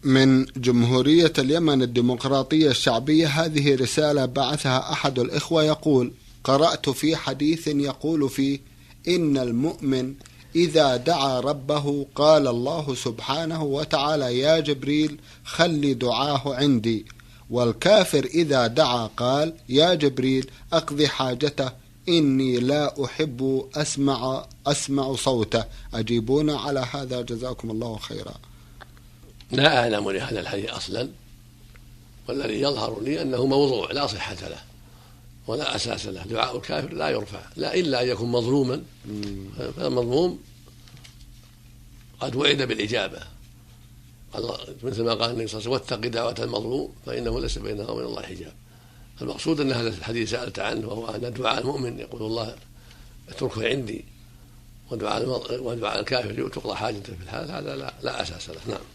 من جمهورية اليمن الديمقراطية الشعبية، هذه رسالة بعثها أحد الإخوة يقول: قرأت في حديث يقول فيه إن المؤمن إذا دعا ربه قال الله سبحانه وتعالى يا جبريل خلي دعاه عندي، والكافر إذا دعا قال يا جبريل أقضي حاجته إني لا أحب أسمع صوته. أجيبونا على هذا جزاكم الله خيرا. لا أعلم لهذا الحديث أصلا، والذي يظهر لي أنه موضوع لا صحة له ولا أساس له. دعاء الكافر لا يرفع لا إلا أن يكون مظلوما، فالمظلوم قد وعد بالإجابة، مثل ما قال النبي صلى الله عليه وسلم: واتق دعوة المظلوم فإنه ليس بينها وبين الله حجاب. المقصود أن هذا الحديث سألت عنه، وهو أن دعاء المؤمن يقول الله اتركه عندي، ودعاء الكافر تقضى حاجته في الحال، هذا لا أساس له. نعم.